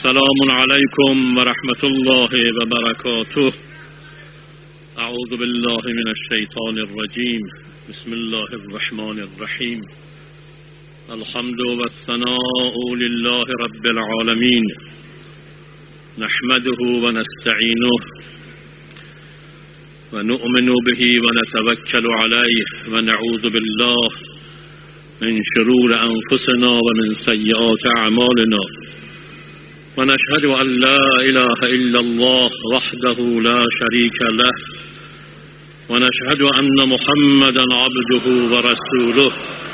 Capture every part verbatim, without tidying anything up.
السلام عليكم ورحمة الله وبركاته. أعوذ بالله من الشيطان الرجيم. بسم الله الرحمن الرحيم. الحمد والثناء لله رب العالمين، نحمده ونستعينه ونؤمن به ونتوكل عليه ونعوذ بالله من شرور أنفسنا ومن سيئات أعمالنا، ونشهد أن لا إله إلا الله وحده لا شريك له، ونشهد أن محمدا عبده ورسوله.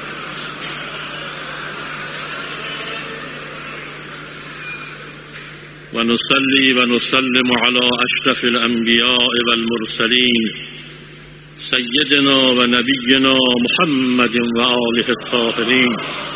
ونصلي ونسلم على أشرف الأنبياء والمرسلين سيدنا ونبينا محمد وآله الطاهرين.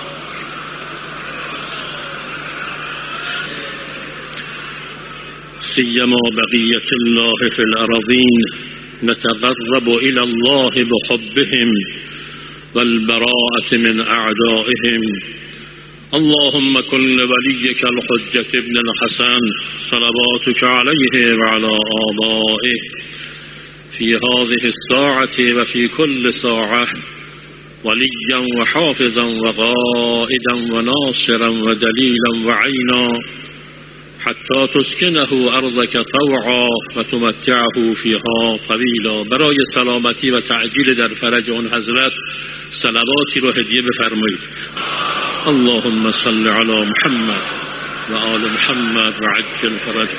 سيما بقية الله في الأراضين، نتقرب إلى الله بحبهم والبراءة من أعدائهم. اللهم كن لوليك الحجة ابن الحسن صلواتك عليه وعلى آبائه في هذه الساعة وفي كل ساعة وليا وحافظا وغائدا وناصرا ودليلا وعينا، حتى تسكنه أرضك طوعا وتمتعه فيها طويلا. برای سلامتی و تعجیل در فرج اون حضرت صلواتی رو هدیه بفرمایید. اللهم صل على محمد و آل محمد و عجل فرجه.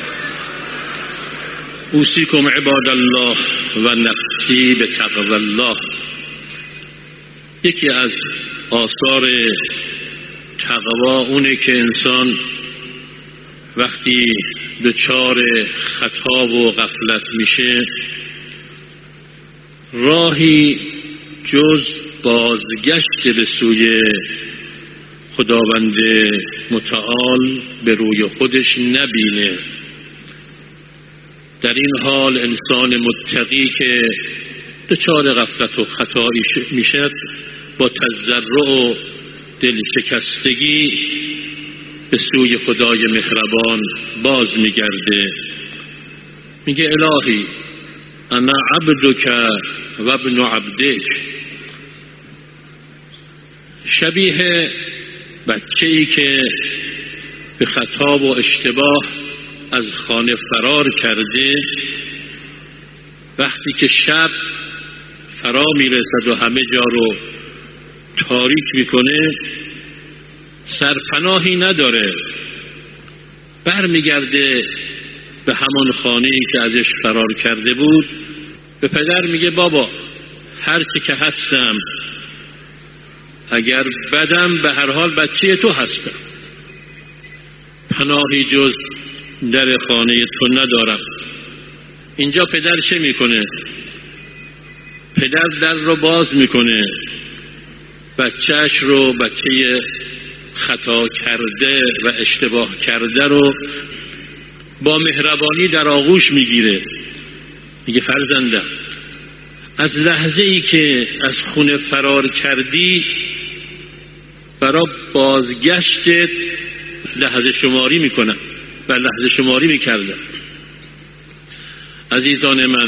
اوصیکم عباد الله و نفسی به تقوی الله. یکی از آثار تقوا اونه که انسان وقتی دچار خطا و غفلت میشه راهی جز بازگشت به سوی خداوند متعال به روی خودش نبینه. در این حال انسان متقی که دچار غفلت و خطا میشه با تضرع و دلشکستگی به سوی خدای مهربان باز میگرده، میگه الهی انا عبدک و ابن عبدک. شبیه بچه‌ای که به خطا و اشتباه از خانه فرار کرده، وقتی که شب فرا میرسد و همه جا رو تاریک میکنه سرپناهی نداره، برمیگرده به همان خانه‌ای که ازش فرار کرده بود. به پدر میگه بابا هرچی که هستم، اگر بدم به هر حال بچه تو هستم، پناهی جز در خانه تو ندارم. اینجا پدر چه میکنه؟ پدر در رو باز میکنه، بچهش رو، بچه خطا کرده و اشتباه کرده رو با مهربانی در آغوش میگیره، میگه فرزندم از لحظه ای که از خونه فرار کردی برای بازگشتت لحظه شماری میکنم و لحظه شماری میکردم. عزیزان من،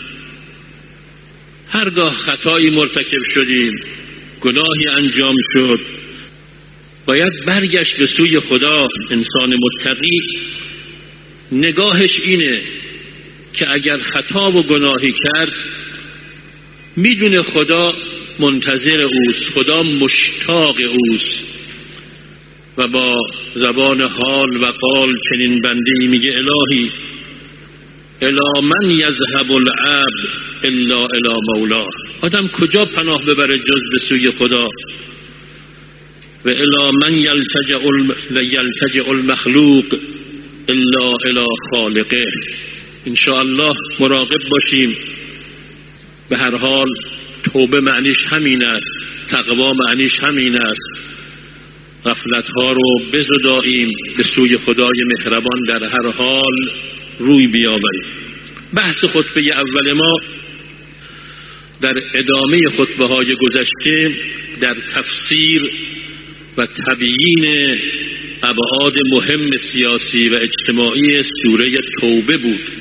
هرگاه خطایی مرتکب شدیم، گناهی انجام شد، باید برگشت به سوی خدا. انسان متقی نگاهش اینه که اگر خطا و گناهی کرد میدونه خدا منتظر اوست، خدا مشتاق اوست و با زبان حال و قال چنین بنده‌ای میگه الهی الی من یذهب العبد الا الی مولاه. آدم کجا پناه ببره جز به سوی خدا؟ و الی من یلتجئ یلتجئ المخلوق الا الی خالقه. انشاءالله مراقب باشیم. به هر حال توبه معنیش همین است، تقوا معنیش همین است. غفلت ها رو بزداییم، به سوی خدای مهربان در هر حال روی بیاوریم. بحث خطبه اول ما در ادامه خطبه های گذشته در تفسیر و تبیین ابعاد مهم سیاسی و اجتماعی سوره توبه بود.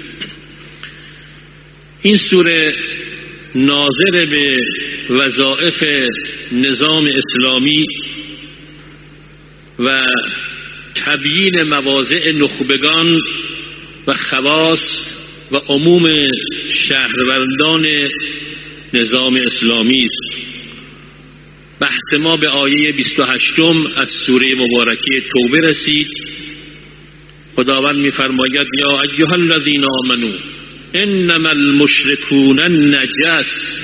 این سوره ناظر به وظایف نظام اسلامی و تبیین مواضع نخبگان و خواص و عموم شهروندان نظام اسلامی است. بحث ما به آیه بیست و هشت از سوره مبارکه توبه رسید. خداوند می‌فرماید یا ایها الذین آمنوا انما المشركون نجس.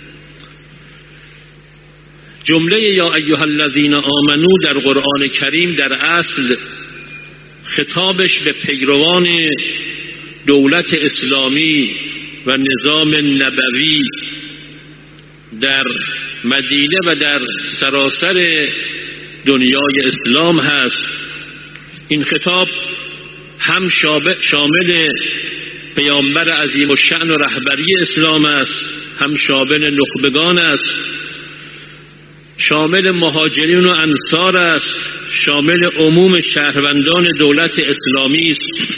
جمله یا ایها الذین آمنوا در قرآن کریم در اصل خطابش به پیروان دولت اسلامی و نظام نبوی در مدینه و در سراسر دنیای اسلام هست. این خطاب هم شامل پیامبر عظیم الشأن و رهبری اسلام است، هم شامل نخبگان است، شامل مهاجرین و انصار است، شامل عموم شهروندان دولت اسلامی است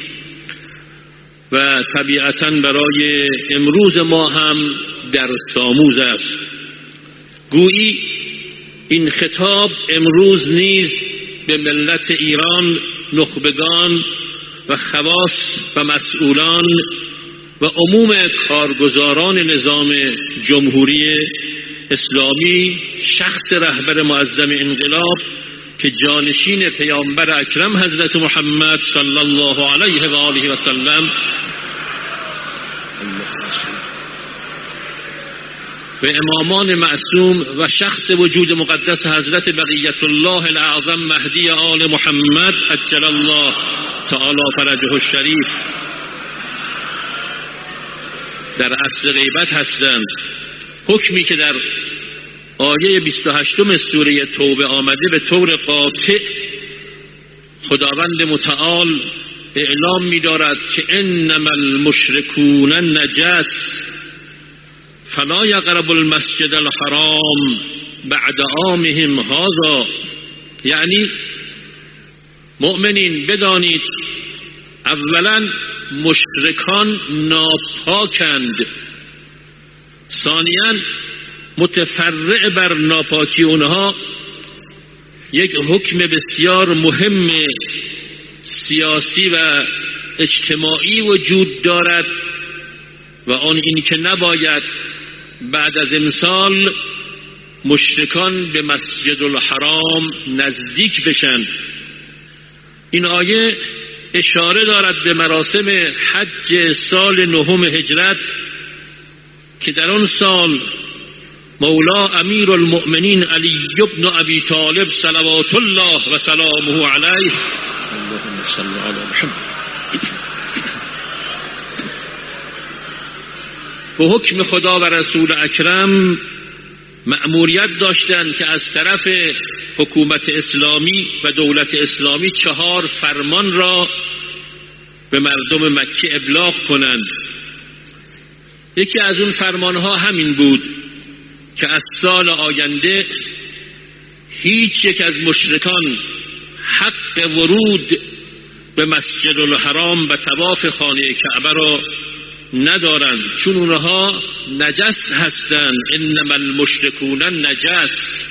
و طبیعتاً برای امروز ما هم درس آموز است. گویی این خطاب امروز نیز به ملت ایران، نخبگان و خواص و مسئولان و عموم کارگزاران نظام جمهوری اسلامی، شخص رهبر معظم انقلاب که جانشین پیامبر اکرم حضرت محمد صلی الله علیه و آله و سلم و امامان معصوم و شخص وجود مقدس حضرت بقیت الله الاعظم مهدی آل محمد عجل الله تعالی فرجه الشریف در عصر غیبت هستند. حکمی که در آیه بیست و هشت سوره توبه آمده به طور قاطع خداوند متعال اعلام می دارد که انما المشرکون نجس فلا یقربوا المسجد الحرام بعد عامهم هذا. یعنی مؤمنین بدانید اولا مشرکان ناپاکند، ثانیاً متفرع بر ناپاکی اونها یک حکم بسیار مهم سیاسی و اجتماعی وجود دارد و آن این که نباید بعد از امسال مشرکان به مسجد الحرام نزدیک بشن. این آیه اشاره دارد به مراسم حج سال نهم هجرت که در آن سال مولا امیر المؤمنین علی بن ابی طالب صلوات الله و سلامه علیه اللهم صل علی محمد به حکم خدا و رسول اکرم مأموریت داشتند که از طرف حکومت اسلامی و دولت اسلامی چهار فرمان را به مردم مکه ابلاغ کنند. یکی از اون فرمانها همین بود که از سال آینده هیچ یک از مشرکان حق ورود به مسجد الحرام و طواف خانه کعبه را ندارند، چون اونها نجس هستند. انما المشرکون نجس.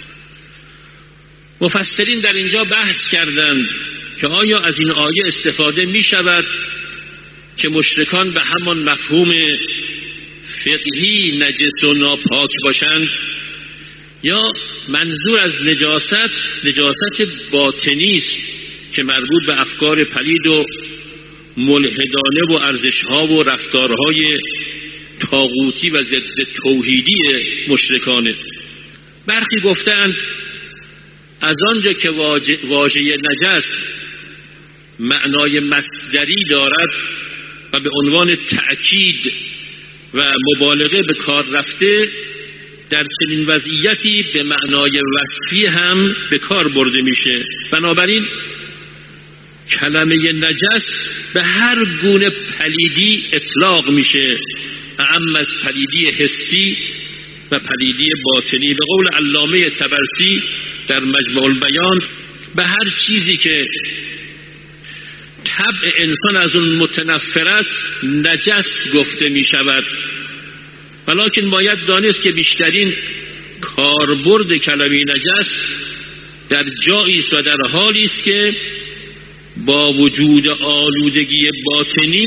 مفسرین در اینجا بحث کردند که آیا از این آیه استفاده می شود که مشرکان به همان مفهوم فقهی نجس و ناپاک باشند، یا منظور از نجاست نجاست باطنی است که مربوط به افکار پلید و ملحدانه و ارزشها و رفتارهای طاغوتی و ضد توحیدی مشرکانه. برخی گفتند از آنجا که واژه نجس معنای مصدری دارد و به عنوان تأکید و مبالغه به کار رفته، در چنین وضعیتی به معنای وصفی هم به کار برده میشه. بنابراین کلمه نجس به هر گونه پلیدی اطلاق میشه، اعم از پلیدی حسی و پلیدی باطنی. به قول علامه طبرسی در مجمع البیان به هر چیزی که طبع انسان از اون متنفر است نجس گفته می شود، ولکن باید دانست که بیشترین کاربرد کلمه نجس در جایی است و در حالی است که با وجود آلودگی باطنی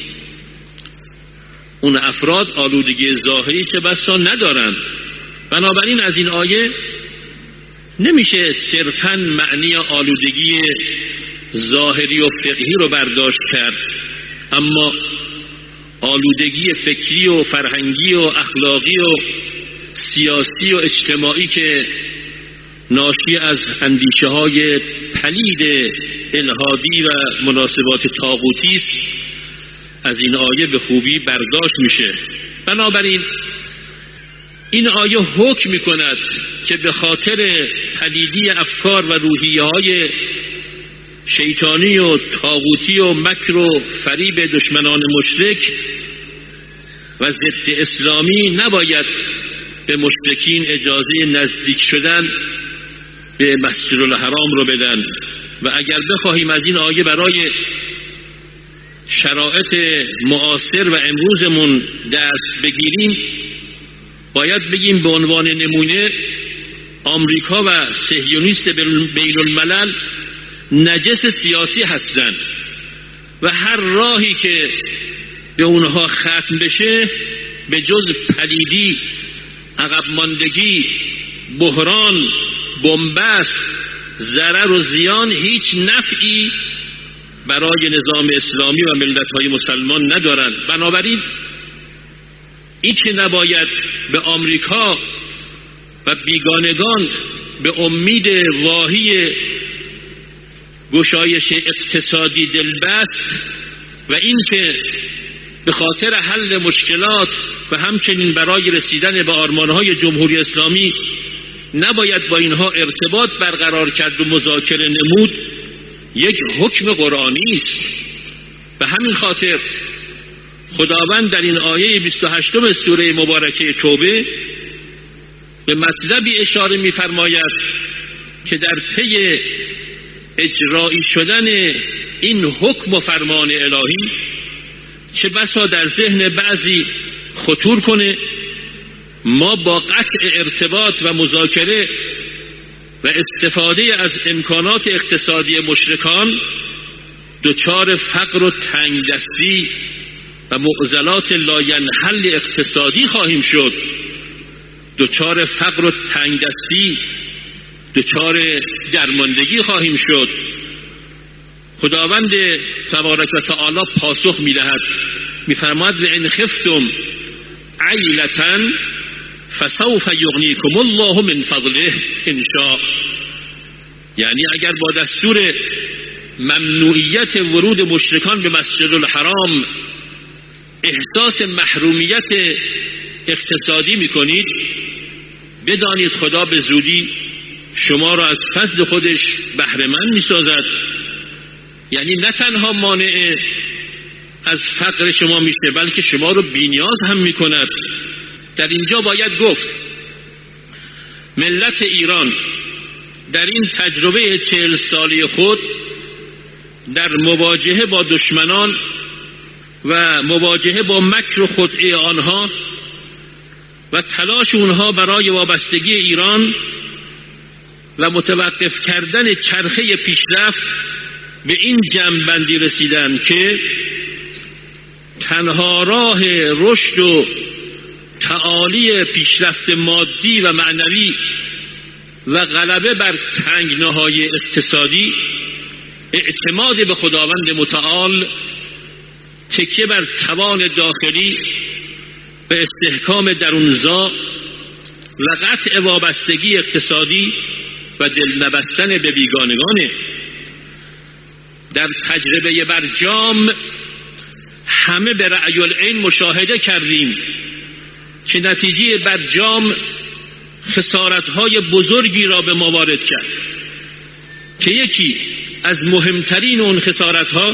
اون افراد آلودگی ظاهری چه بسا ندارند. بنابراین از این آیه نمیشه صرفاً معنی آلودگی ظاهری و فقهی رو برداشت کرد، اما آلودگی فکری و فرهنگی و اخلاقی و سیاسی و اجتماعی که ناشی از اندیشه های پلید الحادی و مناسبات طاغوتی است از این آیه به خوبی برداشت میشه. بنابراین این آیه حکم میکند که به خاطر پلیدی افکار و روحیه های شیطانی و طاغوتی و مکر و فریب دشمنان مشرک و ضد اسلامی نباید به مشرکین اجازه نزدیک شدن به مسجد الحرام رو بدن. و اگر بخواهیم از این آیه برای شرایط معاصر و امروزمون دست بگیریم، باید بگیم به عنوان نمونه آمریکا و صهیونیست بین الملل نجس سیاسی هستند و هر راهی که به اونها ختم بشه به جز پلیدی، عقب ماندگی، بحران، بنبست، ضرر و زیان هیچ نفعی برای نظام اسلامی و ملت‌های مسلمان ندارند. بنابراین این که نباید به آمریکا و بیگانگان به امید واهی گشایش اقتصادی دلبست و این که به خاطر حل مشکلات و همچنین برای رسیدن به آرمانهای جمهوری اسلامی نباید با اینها ارتباط برقرار کرد و مذاکره نمود، یک حکم قرآنی است. به همین خاطر خداوند در این آیه بیست و هشتم سوره مبارکه توبه به مطلبی اشاره می‌فرماید که در پی اجرایی شدن این حکم و فرمان الهی چه بسا در ذهن بعضی خطور کنه ما با قطع ارتباط و مذاکره و استفاده از امکانات اقتصادی مشرکان دچار فقر و تنگدستی و معضلات لاینحل اقتصادی خواهیم شد، دچار فقر و تنگدستی، دچار درماندگی خواهیم شد. خداوند تبارک و تعالی پاسخ می‌دهد، می‌فرماید لئن خفتم عیلة فسوف یغنیکم الله من فضله ان شاء. یعنی اگر با دستور ممنوعیت ورود مشرکان به مسجد الحرام احساس محرومیت اقتصادی میکنید، بدانید خدا به زودی شما را از فضل خودش بهره‌مند میسازد. یعنی نه تنها مانع از فقر شما میشه بلکه شما رو بی‌نیاز هم میکند. در اینجا باید گفت ملت ایران در این تجربه چهل سالی خود در مواجهه با دشمنان و مواجهه با مکر و خدعه آنها و تلاش اونها برای وابستگی ایران و متوقف کردن چرخه پیشرفت به این جمع‌بندی رسیدن که تنها راه رشد و تعالی پیشرفت مادی و معنوی و غلبه بر تنگناهای اقتصادی اعتماد به خداوند متعال، تکیه بر توان داخلی و استحکام درونزا و قطع وابستگی اقتصادی و دل نبستن به بیگانگانه. در تجربه برجام همه به رأی العین مشاهده کردیم که نتیجه برجام خسارت‌های بزرگی را به ما وارد کرد که یکی از مهمترین اون خسارت‌ها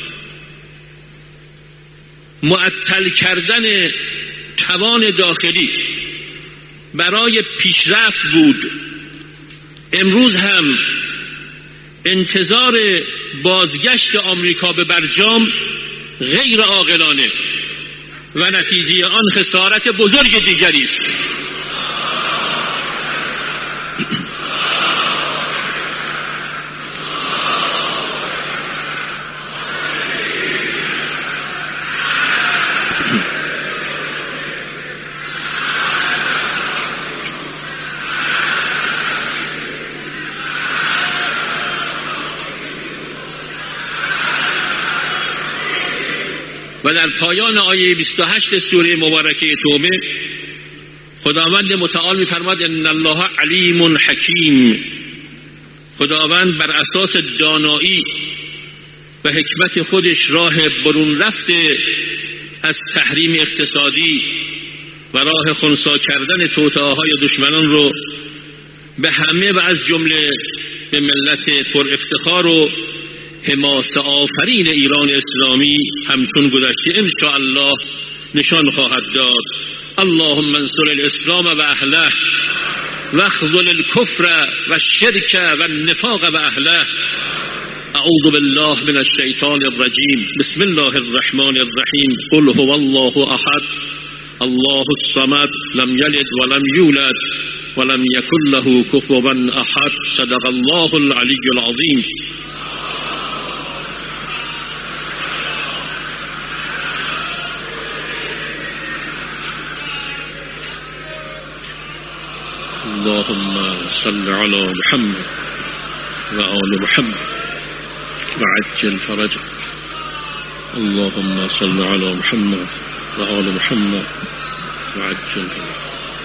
معطل کردن توان داخلی برای پیشرفت بود. امروز هم انتظار بازگشت آمریکا به برجام غیر عاقلانه و نتیجه آن خسارت بزرگ دیگری است. و در پایان آیه بیست و هشت سوره مبارکه توبه خداوند متعال می‌فرماید ان الله علیم حکیم. خداوند بر اساس دانایی و حکمت خودش راه برون رفته از تحریم اقتصادی و راه خنثی کردن توطئه‌های دشمنان رو به همه و از جمله به ملت پر افتخار و حماسه آفرین ایران اسلامی همچون گذشته ان شاء الله نشان خواهد داد. اللهم انصر الاسلام و اهله واخذل الكفر و الشرك و النفاق و اهله. اعوذ بالله من الشیطان الرجیم. بسم الله الرحمن الرحیم. قل هو الله احد الله الصمد لم یلد ولم یولد ولم یکن له کفوا احد. صدق الله العلی العظیم. اللهم صل على محمد و آل محمد و عجل فرجه. اللهم صل على محمد و آل محمد و عجل فرجه.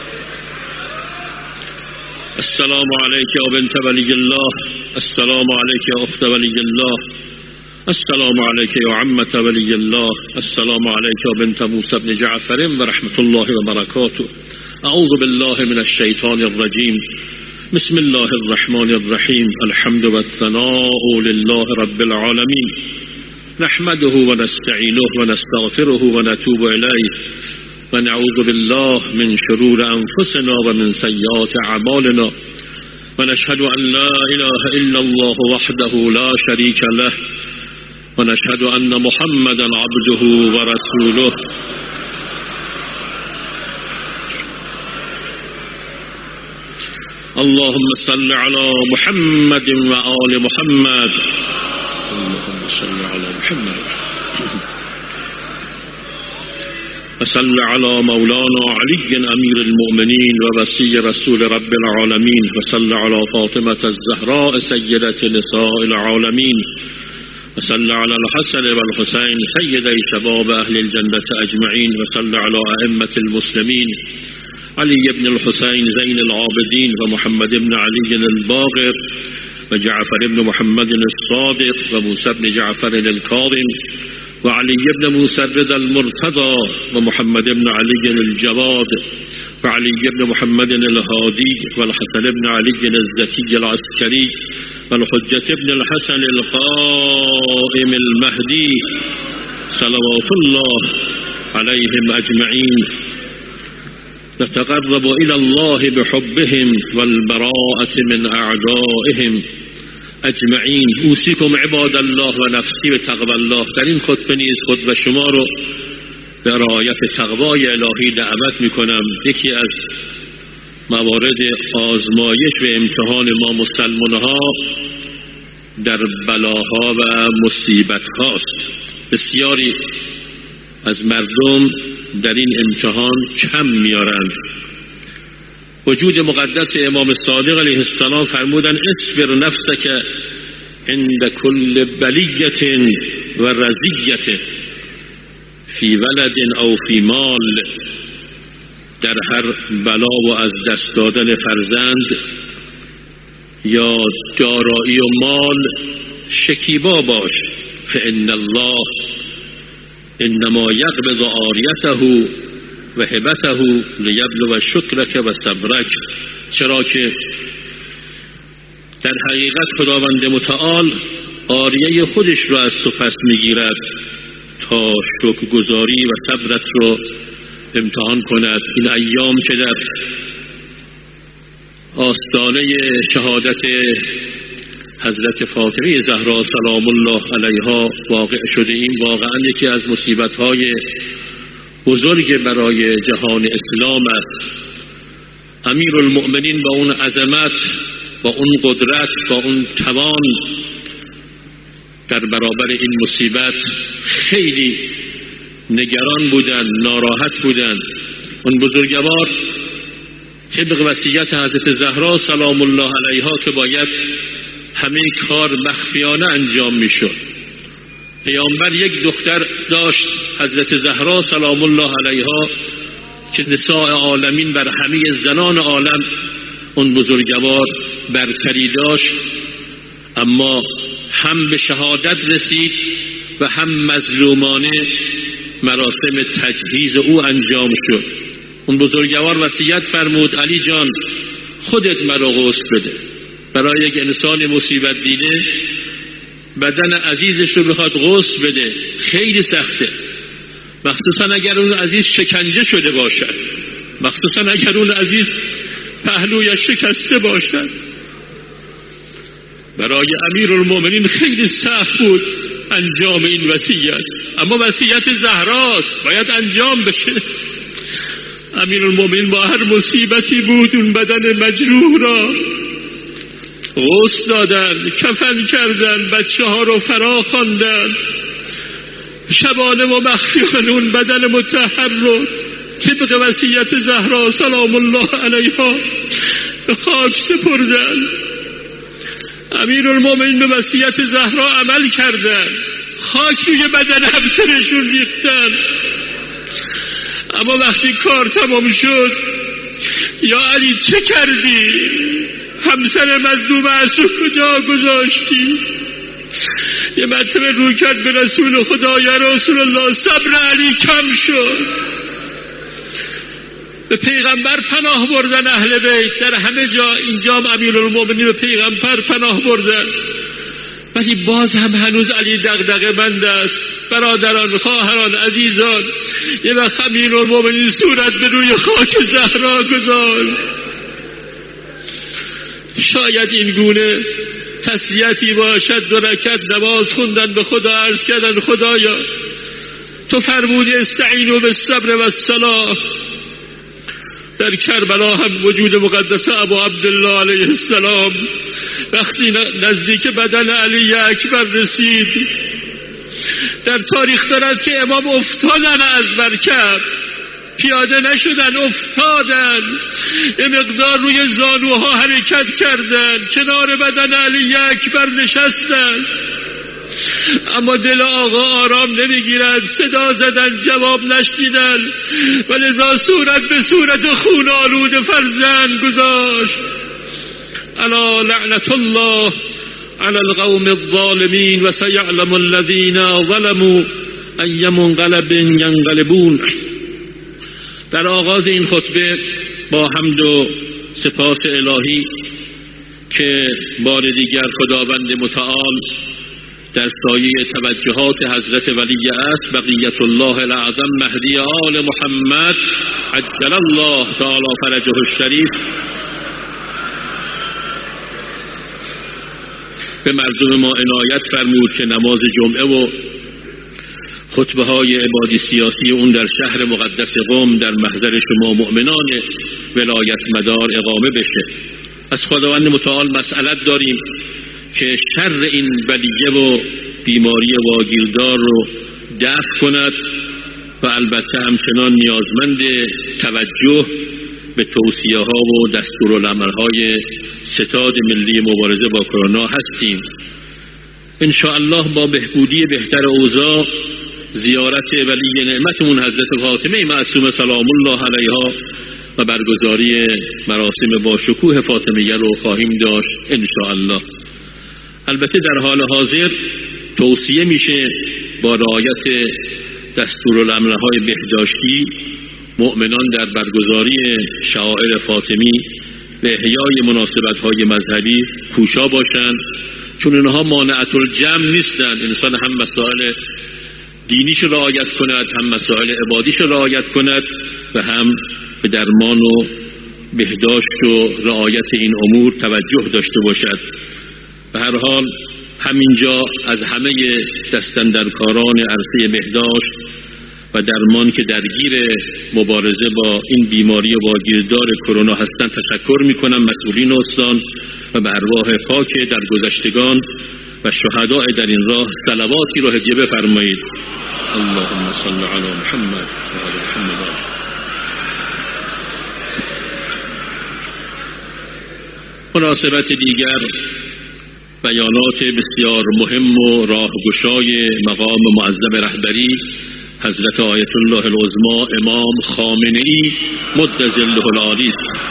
السلام عليك يا بنت ولي الله. السلام عليك يا أخت ولي الله. السلام عليك يا عمة ولي الله. السلام عليك يا بنت موسى بن جعفر ورحمة الله وبركاته. أعوذ بالله من الشيطان الرجيم. بسم الله الرحمن الرحيم. الحمد والثناء لله رب العالمين نحمده ونستعينه ونستغفره ونتوب إليه ونعوذ بالله من شرور أنفسنا ومن سيئات أعمالنا ونشهد أن لا إله إلا الله وحده لا شريك له ونشهد أن محمدا عبده ورسوله. اللهم صل على محمد وآل محمد. اللهم صل على محمد وصل على مولانا علي أمير المؤمنين ووصي رسول رب العالمين وصل على فاطمة الزهراء سيدة نساء العالمين وصل على الحسن والحسين سيدي شباب أهل الجنة أجمعين وصل على أئمة المسلمين علي بن الحسين زين العابدين ومحمد بن علي الباقر وجعفر بن محمد الصادق وموسى بن جعفر الكاظم وعلي بن موسى الرضا المرتضى ومحمد بن علي الجواد وعلي بن محمد الهادي والحسن بن علي الزكي العسكري والحجة بن الحسن القائم المهدي صلوات الله عليهم أجمعين. نتقرب إلى الله بحبهم والبراءة من أعدائهم اجمعین. اوصیکم عباد الله و نفسی به تقوی الله. در این خطبه نیز خطبه شما رو به رعایت تقوای الهی دعوت میکنم. یکی از موارد آزمایش و امتحان ما مسلمان ها در بلاها و مصیبت هاست. بسیاری از مردم در این امتحان کم میارند. وجود مقدس امام صادق علیه السلام فرمودن اصبر نفسک عند كل بلیة و رزیة فی ولد او فی مال. در هر بلا و از دست دادن فرزند یا دارایی و مال شکیبا باش. فإن الله انما یقبض عاریته و هبته لیبلو شکرک و صبرک. چرا که در حقیقت خداوند متعال عاریه خودش رو از تو پس میگیرد تا شکرگزاری و صبرت رو امتحان کند. این ایام که در آستانه شهادت حضرت فاطمه زهرا سلام الله علیها واقع شده. این واقعا یکی از مصیبت‌های بزرگ برای جهان اسلام است. امیرالمؤمنین با اون عظمت، با اون قدرت، با اون توان در برابر این مصیبت خیلی نگران بودن، ناراحت بودن. اون بزرگوار طبق وصیت حضرت زهرا سلام الله علیها که باید همه کار مخفیانه انجام میشد، پیامبر یک دختر داشت حضرت زهرا سلام الله علیها که نساء عالمین بر همه زنان عالم اون بزرگوار برتری داشت، اما هم به شهادت رسید و هم مظلومانه مراسم تجهیز او انجام شد. اون بزرگوار وصیت فرمود علی جان خودت مرا غسل بده. برای یک انسان مصیبت دیده بدن عزیزش رو بخواد غسل بده خیلی سخته، مخصوصا اگر اون عزیز شکنجه شده باشد، مخصوصا اگر اون عزیز پهلویش شکسته باشد. برای امیرالمؤمنین خیلی سخت بود انجام این وصیت، اما وصیت زهراست باید انجام بشه. امیرالمؤمنین با هر مصیبتی بود اون بدن مجروح را غسل دادن، کفن کردن، بچه ها رو فرا خواندن، شبانه و مخفیانه اون بدن مطهر رو طبق وصیت زهرا سلام الله علیها به خاک سپردن. امیرالمؤمنین به وصیت زهرا عمل کردن، خاک روی بدن همسرشون ریختن. اما وقتی کار تمام شد، یا علی چه کردی؟ همسر مظلوم معصوم کجا گذاشتی؟ یه مرتبه رو کرد به رسول خدا، یا رسول الله صبر علی کم شد. به پیغمبر پناه بردن اهل بیت، در همه جا اینجام امیرالمؤمنین به پیغمبر پناه بردن، ولی باز هم هنوز علی دغدغه مند است. برادران، خواهران، عزیزان، یه وقت امیرالمؤمنین صورت به روی خاک زهرا گذاشت. شاید این گونه تسلیتی باشد. دو رکعت نماز خوندن، به خدا عرض کردن خدایا تو فرمودی استعینوا بالصبر والصلاة. در کربلا هم وجود مقدس ابا عبدالله علیه السلام وقتی نزدیک بدن علی اکبر رسید، در تاریخ دارد که امام افتادن از مرکب، پیاده نشدن، افتادن، یه مقدار روی زانوها حرکت کردن، کنار بدن علی اکبر نشستن، اما دل آقا آرام نمیگیرد. صدا زدن جواب نشنیدن و لذا صورت به صورت خون آلود فرزند گذاشت. الا لعنت الله على القوم الظالمین و سیعلم الذین ظلموا ای منقلب ینقلبون. در آغاز این خطبه با حمد و سپاس الهی که بار دیگر خداوند متعال در سایه توجهات حضرت ولی است بقیت الله الاعظم مهدی آل محمد عجل الله تعالی فرجه الشریف به مردم ما عنایت فرمود که نماز جمعه و خطبه های عبادی سیاسی اون در شهر مقدس قم در محضر شما مؤمنان ولایت مدار اقامه بشه. از خداوند متعال مسئلت داریم که شر این بلیه و بیماری واگیردار رو دفع کند و البته همچنان نیازمند توجه به توصیه ها و دستورالعمل های ستاد ملی مبارزه با کرونا هستیم. ان شاء الله با بهبودی بهتر اوضاع، زیارت ولی نعمتمون حضرت فاطمه معصومه سلام الله علیها و برگزاری مراسم با شکوه فاطمیه رو خواهیم داشت ان شاء الله. البته در حال حاضر توصیه میشه با رعایت دستورالعمل‌های بهداشتی مؤمنان در برگزاری شعائر فاطمی به احیای مناسبت‌های مذهبی کوشا باشند، چون اینها مانعت الجمع نیستند. انسان هم مسائل دینیش رعایت کند، هم مسائل عبادیش رعایت کند و هم به درمان و بهداشت و رعایت این امور توجه داشته باشد. به هر حال همینجا از همه دستاندرکاران عرصه بهداشت و درمان که درگیر مبارزه با این بیماری و با گیردار کرونا هستند تشکر میکنم، مسئولین استان، و به ارواح پاک درگذشتگان و شهداء در این راه صلواتی رو هدیه بفرمایید. اللهم صل علی محمد و علی محمد. مناسبت دیگر بیانات بسیار مهم و راهگشای مقام معظم رهبری حضرت آیت الله العظما امام خامنه‌ای مد ظله العالی است.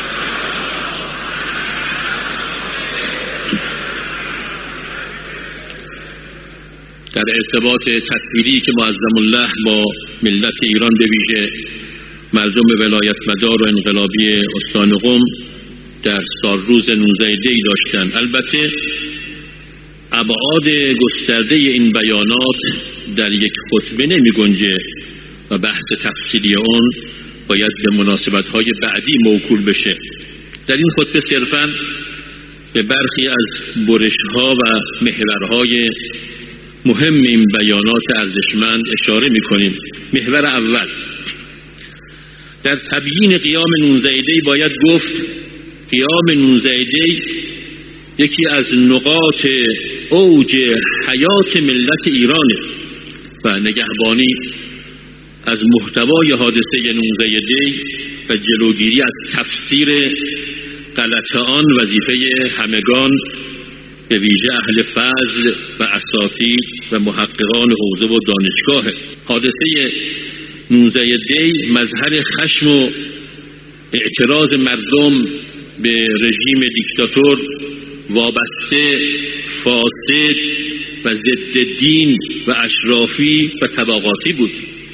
در ارتباط تصویری که معظم الله با ملت ایران به ویژه مردم ولایت مدار و انقلابی استان قم در سالروز نوزده دی داشتند. البته ابعاد گسترده این بیانات در یک خطبه نمی گنجه و بحث تفصیلی اون باید به مناسبت‌های بعدی موکول بشه. در این خطبه صرفاً به برخی از برش‌ها و محورهای مهم این بیانات ارزشمند اشاره می‌کنیم. محور اول، در تبیین قیام نوزده دی باید گفت قیام نوزده دی یکی از نقاط اوج حیات ملت ایرانه و نگهبانی از محتوای حادثه نوزده دی و جلوگیری از تفسیر غلط آن وظیفه همگان به ویژه اهل فضل و اساتید و محققان حوزه و دانشگاه. حادثه نوزده دی مظهر خشم و اعتراض مردم به رژیم دیکتاتور وابسته، فاسد و ضد دین و اشرافی و طبقاتی بود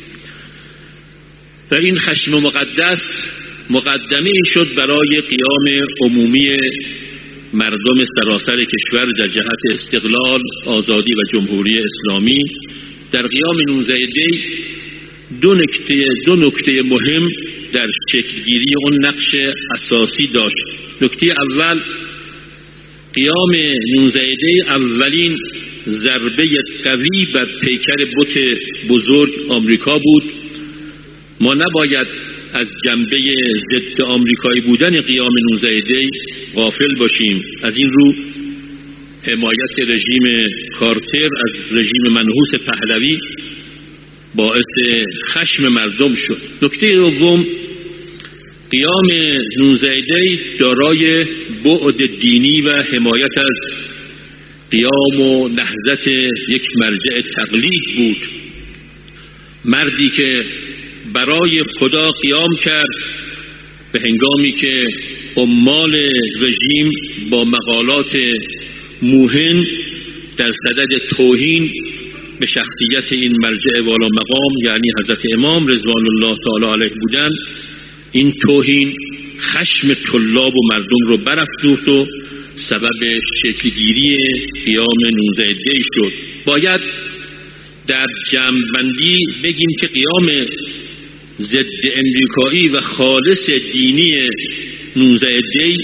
و این خشم مقدس مقدمه شد برای قیام عمومی مردم سراسر کشور در جهت استقلال، آزادی و جمهوری اسلامی. در قیام نوزده دی دو نکته دو نکته مهم در شکلگیری اون نقش اساسی داشت. نکته اول، قیام نوزده دی اولین ضربه قوی بر پیکر بت بزرگ آمریکا بود. ما نباید از جنبه ضد آمریکایی بودن قیام نوزده دی غافل باشیم. از این رو حمایت رژیم کارتر از رژیم منحوس پهلوی باعث خشم مردم شد. نکته دوم، قیام نوزده دی دارای بعد دینی و حمایت از قیام و نهضت یک مرجع تقلید بود. مردی که برای خدا قیام کرد به هنگامی که عمال رژیم با مقالات موهن در صدد توهین به شخصیت این مرجع والا مقام یعنی حضرت امام رضوان الله تعالی علیه بودن، این توهین خشم طلاب و مردم رو برافروخت و سبب شکلگیری قیام نوزده دی شد. باید در جمع‌بندی بگیم که قیام ضد امریکایی و خالص دینی نوزده دی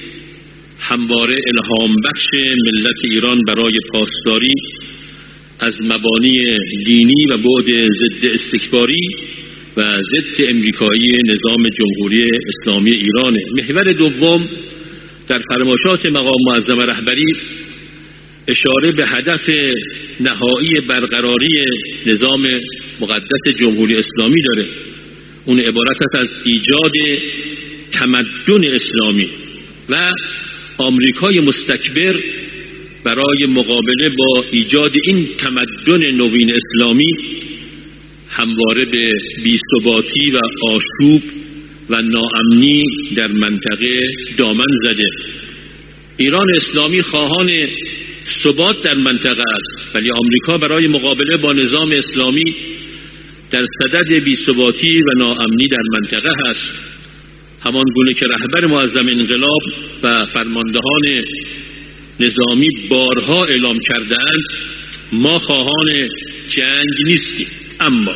همواره الهام بخش ملت ایران برای پاسداری از مبانی دینی و بعد ضد استکباری و ضد امریکایی نظام جمهوری اسلامی ایرانه. محور دوم، در فرمایشات مقام معظم رهبری اشاره به هدف نهایی برقراری نظام مقدس جمهوری اسلامی داره. اون عبارت است از ایجاد تمدن اسلامی و آمریکای مستکبر برای مقابله با ایجاد این تمدن نوین اسلامی همواره به بی‌ثباتی و آشوب و ناامنی در منطقه دامن زده. ایران اسلامی خواهان ثبات در منطقه است، ولی آمریکا برای مقابله با نظام اسلامی در صدد بی‌ثباتی و ناامنی در منطقه است. همان گونه که رهبر معظم انقلاب و فرماندهان نظامی بارها اعلام کردند، ما خواهان جنگ نیستیم، اما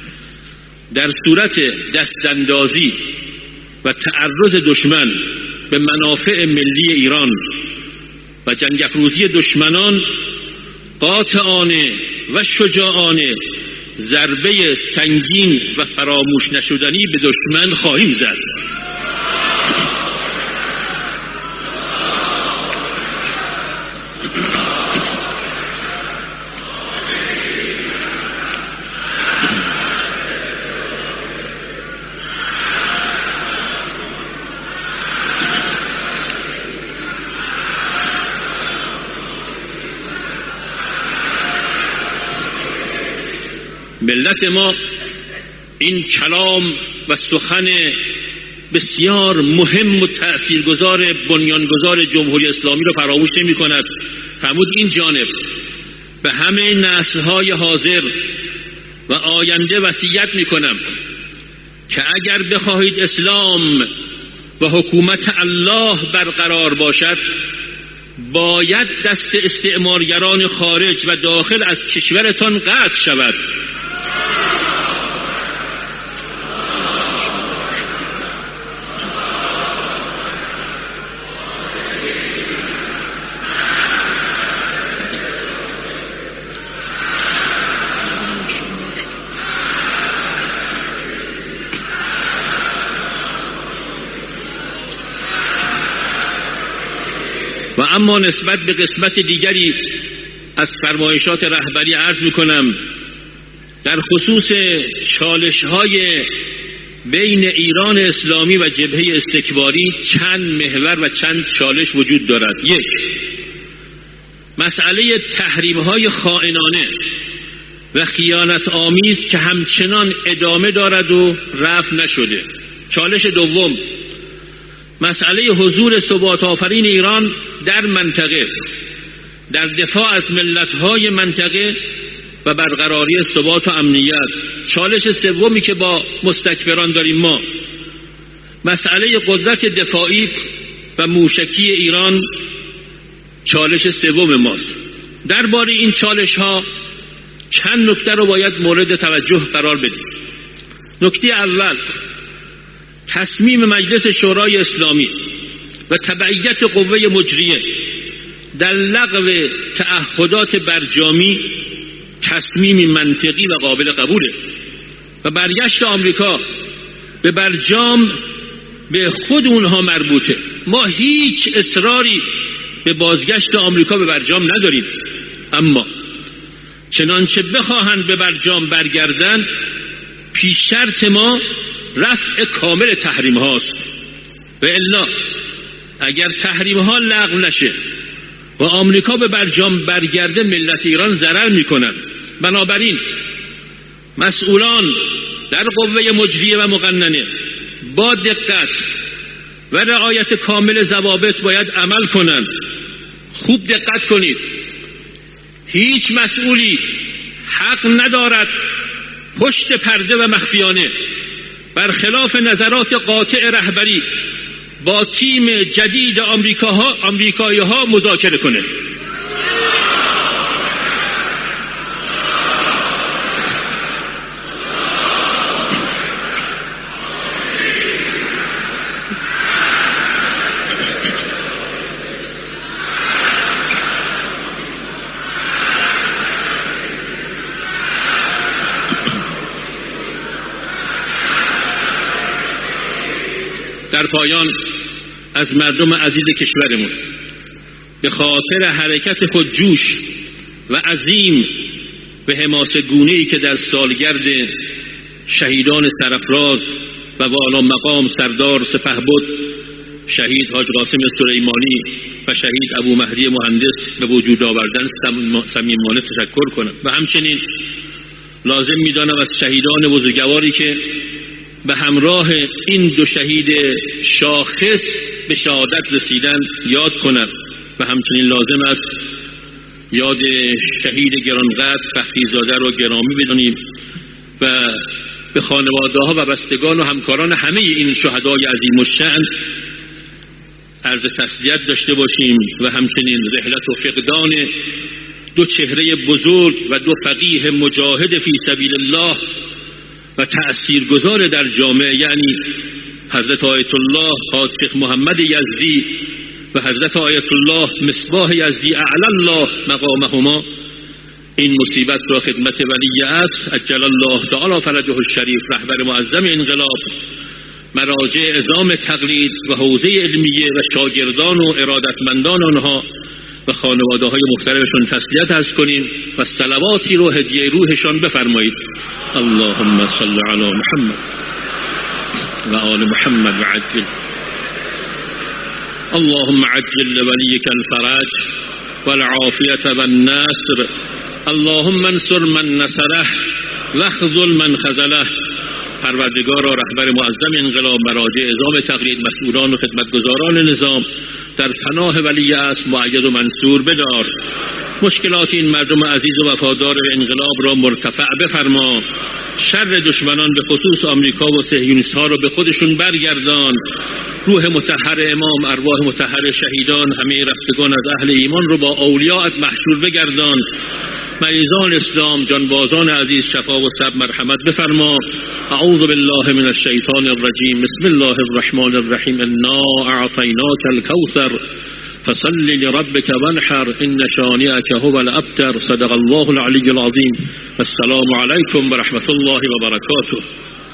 در صورت دستاندازی و تعرض دشمن به منافع ملی ایران و جنگ افروزی دشمنان قاطعانه و شجاعانه ضربه سنگین و فراموش نشدنی به دشمن خواهیم زد. ملت ما این کلام و سخن بسیار مهم و تأثیرگذار بنیانگذار جمهوری اسلامی را فراموش نمی کند. فرمود این جانب به همه نسل‌های حاضر و آینده وصیت می کنم که اگر بخواهید اسلام و حکومت الله برقرار باشد، باید دست استعمارگران خارج و داخل از کشورتان قطع شود. و اما نسبت به قسمت دیگری از فرمایشات رهبری عرض میکنم در خصوص چالش‌های بین ایران اسلامی و جبهه استکباری چند محور و چند چالش وجود دارد. یک، مسئله تحریم‌های خائنانه و خیانت آمیز که همچنان ادامه دارد و رفع نشده. چالش دوم، مسئله حضور ثبات آفرین ایران در منطقه در دفاع از ملت‌های منطقه و برقراری ثبات و امنیت. چالش سومی که با مستکبران داریم ما، مسئله قدرت دفاعی و موشکی ایران، چالش سوم ماست. درباره این چالش‌ها چند نکته رو باید مورد توجه قرار بدیم. نکته اول، تصمیم مجلس شورای اسلامی و تبعیت قوه مجریه در لغو تعهدات برجامی تصمیمی منطقی و قابل قبوله و برگشت آمریکا به برجام به خود اونها مربوطه. ما هیچ اصراری به بازگشت آمریکا به برجام نداریم، اما چنانچه بخواهند به برجام برگردن، پیش شرط ما رفع کامل تحریم هاست. و الا اگر تحریم ها لغو نشه و آمریکا به برجام برگرده، ملت ایران ضرر میکنن. بنابراین مسئولان در قوه مجریه و مقننه با دقت و رعایت کامل ضوابط باید عمل کنند. خوب دقت کنید، هیچ مسئولی حق ندارد پشت پرده و مخفیانه برخلاف نظرات قاطع رهبری با تیم جدید آمریکاها آمریکایی ها مذاکره کنه. در پایان از مردم عزیز کشورمون به خاطر حرکت خود جوش و عظیم به حماسه گونه‌ای که در سالگرد شهیدان سرافراز و والا مقام سردار سپهبد شهید حاج قاسم سلیمانی و شهید ابو مهدی مهندس به وجود آوردن صمیمانه تشکر کنم و همچنین لازم می‌دانم از شهیدان بزرگواری که به همراه این دو شهید شاخص به شهادت رسیدن یاد کنم و همچنین لازم است یاد شهید گرانقدر فخریزاده را گرامی بدانیم و به خانواده‌ها و بستگان و همکاران همه این شهدای عظیم الشأن عرض تسلیت داشته باشیم و همچنین رحلت و فقدان دو چهره بزرگ و دو فقیه مجاهد فی سبیل الله و تأثیرگذار در جامعه، یعنی حضرت آیت الله حاج شیخ محمد یزدی و حضرت آیت الله مصباح یزدی اعلی الله مقامهما این مصیبت را خدمت ولی عصر عجل الله تعالی فرجه الشریف رهبر معظم انقلاب، مراجع عظام تقلید و حوزه علمیه و شاگردان و ارادتمندان آنها و خانواده های مختلفشون تسلیت عرض کنیم و صلواتی رو هدیه روحشان بفرمایید. اللهم صل علی محمد و آل محمد و عجل اللهم عجل لوليك الفرج والعافية والنصر اللهم انصر من نصره واخذل من خذله. پروردگارا رهبر معظم انقلاب، مراجع عظام تقلید، مسئولان و خدمتگزاران نظام در پناه ولی عصر مؤید و منصور بدار. مشکلات این مردم عزیز و وفادار انقلاب را مرتفع بفرما. شر دشمنان به خصوص آمریکا و صهیونیست ها را به خودشون برگردان. روح مطهر امام، ارواح مطهر شهیدان، همه رفتگان از اهل ایمان رو با اولیاءت محشور بگردان. مریضان اسلام، جانبازان عزیز شفا و صبر مرحمت بفرما. اعوذ بالله من الشیطان الرجیم. بسم الله الرحمن الرحیم. انا اعطیناک الکوثر فصل لربك وانحر ان شانئك هو الابتر. صدق الله العلی العظیم. السلام علیکم و رحمت الله و برکاته.